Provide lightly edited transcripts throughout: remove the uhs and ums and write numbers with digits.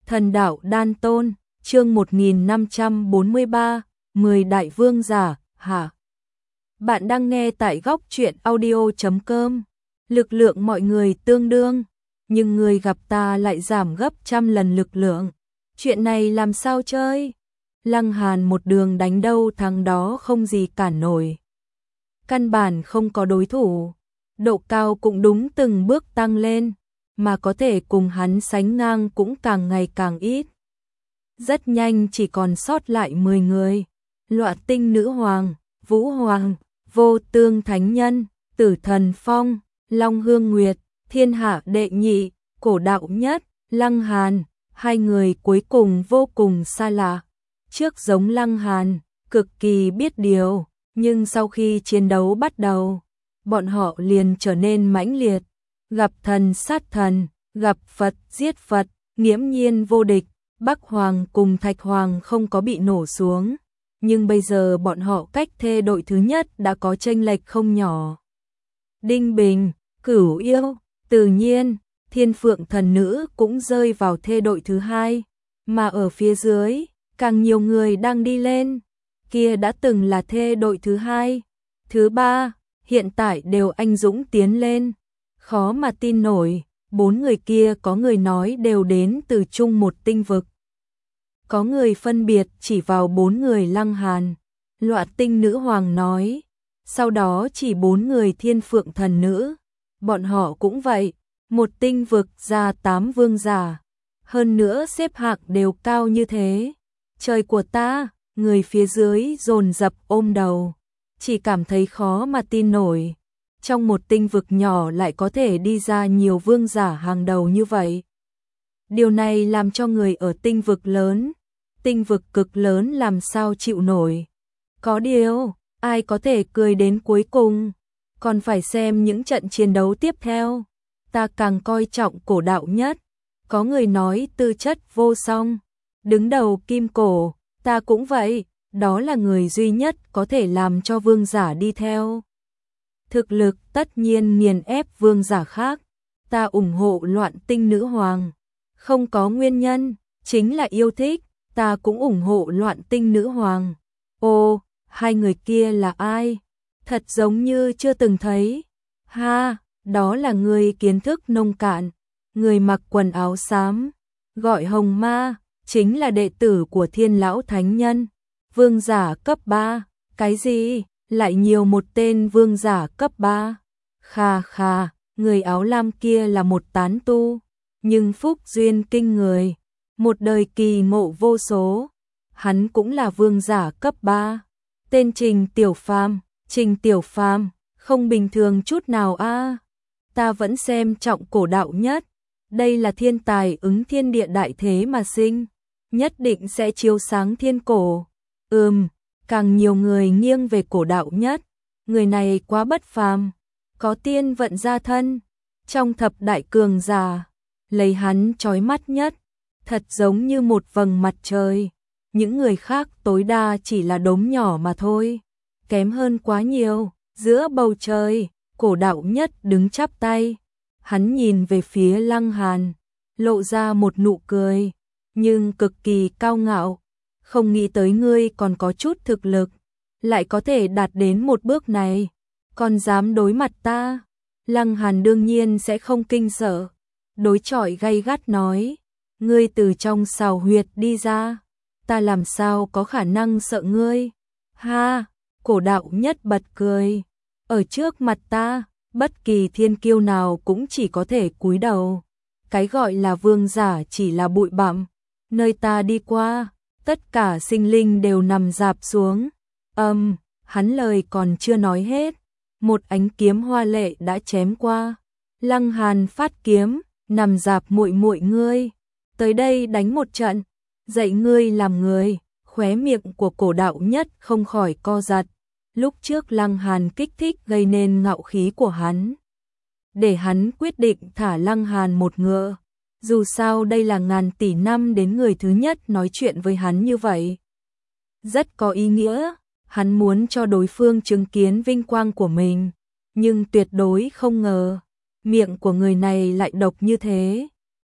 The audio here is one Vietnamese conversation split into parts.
Thần đạo đan tôn, chương 1543, 10 đại vương giả, hả? Bạn đang nghe tại góc truyện audio.com. Lực lượng mọi người tương đương, nhưng người gặp ta lại giảm gấp trăm lần lực lượng. Chuyện này làm sao chơi? Lăng Hàn một đường đánh đâu thắng đó, không gì cản nổi. Căn bản không có đối thủ, độ cao cũng đúng từng bước tăng lên, mà có thể cùng hắn sánh ngang cũng càng ngày càng ít. Rất nhanh chỉ còn sót lại 10 người. Loạn Tinh Nữ Hoàng, Vũ Hoàng, Vô Tương Thánh Nhân, Tử Thần Phong, Long Hương Nguyệt, Thiên Hạ Đệ Nhị, Cổ Đạo Nhất, Lăng Hàn. Hai người cuối cùng vô cùng xa lạ. Trước giống Lăng Hàn, cực kỳ biết điều, nhưng sau khi chiến đấu bắt đầu, bọn họ liền trở nên mãnh liệt. Gặp thần sát thần, gặp Phật giết Phật, nghiễm nhiên vô địch. Bắc Hoàng cùng Thạch Hoàng không có bị nổ xuống, nhưng bây giờ bọn họ cách thê đội thứ nhất đã có chênh lệch không nhỏ. Đinh Bình, Cửu Yêu, Từ Nhiên, Thiên Phượng Thần Nữ cũng rơi vào thê đội thứ hai, mà ở phía dưới, càng nhiều người đang đi lên. Kia đã từng là thê đội thứ hai, thứ ba, hiện tại đều anh dũng tiến lên. Khó mà tin nổi, 4 người kia có người nói đều đến từ chung một tinh vực. Có người phân biệt chỉ vào 4 người Lăng Hàn. Loạn Tinh Nữ Hoàng nói, sau đó chỉ 4 người Thiên Phượng Thần Nữ. Bọn họ cũng vậy, một tinh vực ra 8 vương giả. Hơn nữa xếp hạng đều cao như thế. Trời của ta, người phía dưới dồn dập ôm đầu. Chỉ cảm thấy khó mà tin nổi. Trong một tinh vực nhỏ lại có thể đi ra nhiều vương giả hàng đầu như vậy. Điều này làm cho người ở tinh vực cực lớn làm sao chịu nổi. Có điều, ai có thể cười đến cuối cùng, còn phải xem những trận chiến đấu tiếp theo. Ta càng coi trọng Cổ Đạo Nhất, có người nói tư chất vô song, đứng đầu kim cổ, ta cũng vậy, đó là người duy nhất có thể làm cho vương giả đi theo. Thực lực tất nhiên nghiền ép vương giả khác, ta ủng hộ Loạn Tinh Nữ Hoàng. Không có nguyên nhân, chính là yêu thích, ta cũng ủng hộ Loạn Tinh Nữ Hoàng. Ô, hai người kia là ai? Thật giống như chưa từng thấy. Ha, đó là người kiến thức nông cạn, người mặc quần áo xám, gọi Hồng Ma, chính là đệ tử của Thiên Lão Thánh Nhân, vương giả cấp 3. Cái gì? Lại nhiều một tên vương giả cấp 3. Kha kha, người áo lam kia là một tán tu, nhưng phúc duyên kinh người, một đời kỳ ngộ vô số. Hắn cũng là vương giả cấp 3. Tên Trình Tiểu Phàm, không bình thường chút nào a. Ta vẫn xem trọng Cổ Đạo Nhất, đây là thiên tài ứng thiên địa đại thế mà sinh, nhất định sẽ chiếu sáng thiên cổ. Càng nhiều người nghiêng về Cổ Đạo Nhất, người này quá bất phàm, có tiên vận gia thân, trong thập đại cường giả, lấy hắn chói mắt nhất, thật giống như một vầng mặt trời. Những người khác tối đa chỉ là đốm nhỏ mà thôi, kém hơn quá nhiều. Giữa bầu trời, Cổ Đạo Nhất đứng chắp tay, hắn nhìn về phía Lăng Hàn, lộ ra một nụ cười, nhưng cực kỳ cao ngạo. Không nghĩ tới ngươi còn có chút thực lực, lại có thể đạt đến một bước này, còn dám đối mặt ta. Lăng Hàn đương nhiên sẽ không kinh sợ, đối chọi gay gắt nói, ngươi từ trong sào huyệt đi ra, ta làm sao có khả năng sợ ngươi. Ha, Cổ Đạo Nhất bật cười, ở trước mặt ta, bất kỳ thiên kiêu nào cũng chỉ có thể cúi đầu, cái gọi là vương giả chỉ là bụi bặm, nơi ta đi qua, tất cả sinh linh đều nằm rạp xuống. Hắn lời còn chưa nói hết, một ánh kiếm hoa lệ đã chém qua. Lăng Hàn phát kiếm, nằm rạp muội muội ngươi, tới đây đánh một trận, dạy ngươi làm người. Khóe miệng của Cổ Đạo Nhất không khỏi co giật. Lúc trước Lăng Hàn kích thích gây nên ngạo khí của hắn, để hắn quyết định thả Lăng Hàn một ngựa. Dù sao đây là ngàn tỷ năm đến người thứ nhất nói chuyện với hắn như vậy, rất có ý nghĩa. Hắn muốn cho đối phương chứng kiến vinh quang của mình, nhưng tuyệt đối không ngờ miệng của người này lại độc như thế.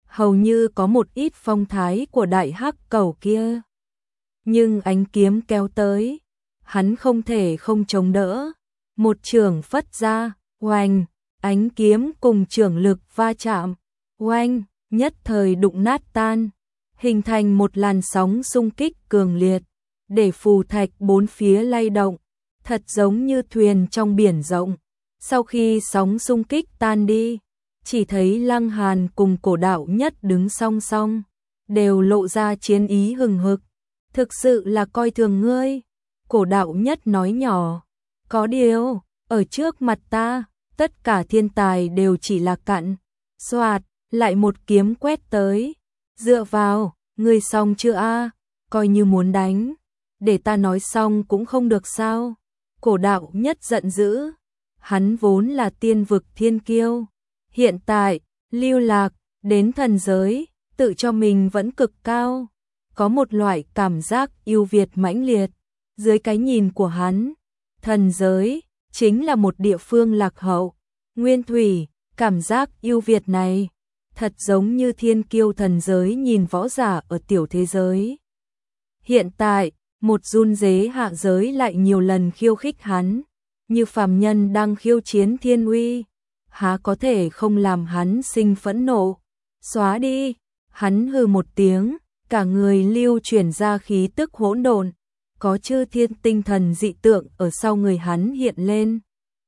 hầu như có một ít phong thái của đại hắc cẩu kia. Nhưng ánh kiếm kéo tới, hắn không thể không chống đỡ, một chưởng phất ra, oanh, ánh kiếm cùng chưởng lực va chạm, oanh, nhất thời đụng nát tan, hình thành một làn sóng xung kích cường liệt, để phù thạch bốn phía lay động, thật giống như thuyền trong biển rộng. Sau khi sóng xung kích tan đi, chỉ thấy Lăng Hàn cùng Cổ Đạo Nhất đứng song song, đều lộ ra chiến ý hừng hực. Thực sự là coi thường ngươi. Cổ Đạo Nhất nói nhỏ, có điều, ở trước mặt ta, tất cả thiên tài đều chỉ là cặn. Xoạt, lại một kiếm quét tới. Dựa vào, ngươi xong chưa a? Coi như muốn đánh, để ta nói xong cũng không được sao? Cổ Đạo Nhất giận dữ. Hắn vốn là tiên vực thiên kiêu, hiện tại lưu lạc đến thần giới, tự cho mình vẫn cực cao, có một loại cảm giác yêu Việt mãnh liệt. Dưới cái nhìn của hắn, thần giới chính là một địa phương lạc hậu, nguyên thủy. Cảm giác yêu Việt này thật giống như thiên kiêu thần giới nhìn võ giả ở tiểu thế giới. Hiện tại, một run dế hạ giới lại nhiều lần khiêu khích hắn, như phàm nhân đang khiêu chiến thiên uy, há có thể không làm hắn sinh phẫn nộ. Xóa đi, hắn hừ một tiếng, cả người lưu chuyển ra khí tức hỗn độn, có chư thiên tinh thần dị tượng ở sau người hắn hiện lên.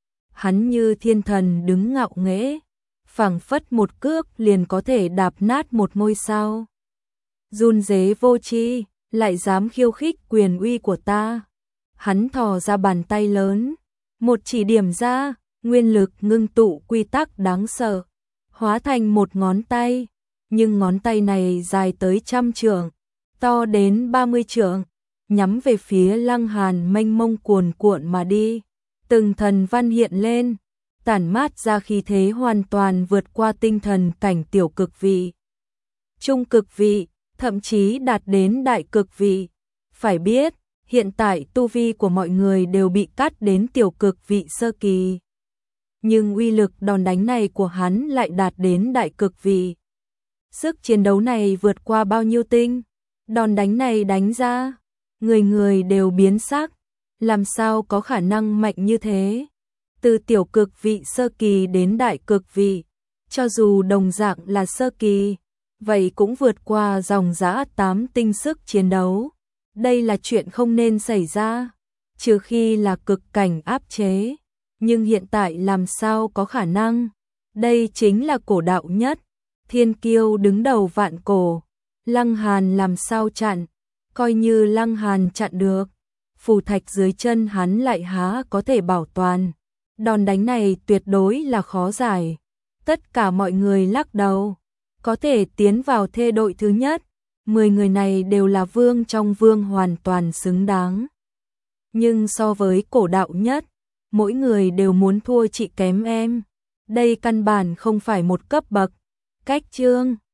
Hắn như thiên thần đứng ngạo nghễ, phảng phất một cước liền có thể đạp nát một ngôi sao. Run dế vô tri, lại dám khiêu khích quyền uy của ta. Hắn thò ra bàn tay lớn, một chỉ điểm ra, nguyên lực ngưng tụ quy tắc đáng sợ, hóa thành một ngón tay, nhưng ngón tay này dài tới 100 trượng, to đến 30 trượng, nhắm về phía Lăng Hàn mênh mông cuồn cuộn mà đi. Từng thần văn hiện lên, tản mát ra khí thế hoàn toàn vượt qua tinh thần cảnh tiểu cực vị, trung cực vị, thậm chí đạt đến đại cực vị. Phải biết, hiện tại tu vi của mọi người đều bị cắt đến tiểu cực vị sơ kỳ. Nhưng uy lực đòn đánh này của hắn lại đạt đến đại cực vị. Sức chiến đấu này vượt qua bao nhiêu tinh. Đòn đánh này đánh ra, người người đều biến sắc. Làm sao có khả năng mạnh như thế? Từ tiểu cực vị sơ kỳ đến đại cực vị, cho dù đồng dạng là sơ kỳ, vậy cũng vượt qua dòng dã 8 tinh sức chiến đấu. Đây là chuyện không nên xảy ra, trừ khi là cực cảnh áp chế. Nhưng hiện tại làm sao có khả năng? Đây chính là Cổ Đạo Nhất, thiên kiêu đứng đầu vạn cổ. Lăng Hàn làm sao chặn? Coi như Lăng Hàn chặn được, phù thạch dưới chân hắn lại há có thể bảo toàn. Đòn đánh này tuyệt đối là khó giải. Tất cả mọi người lắc đầu. Có thể tiến vào thê đội thứ nhất, 10 người này đều là vương trong vương, hoàn toàn xứng đáng. Nhưng so với Cổ Đạo Nhất, mỗi người đều muốn thua chị kém em. Đây căn bản không phải một cấp bậc. Cách chương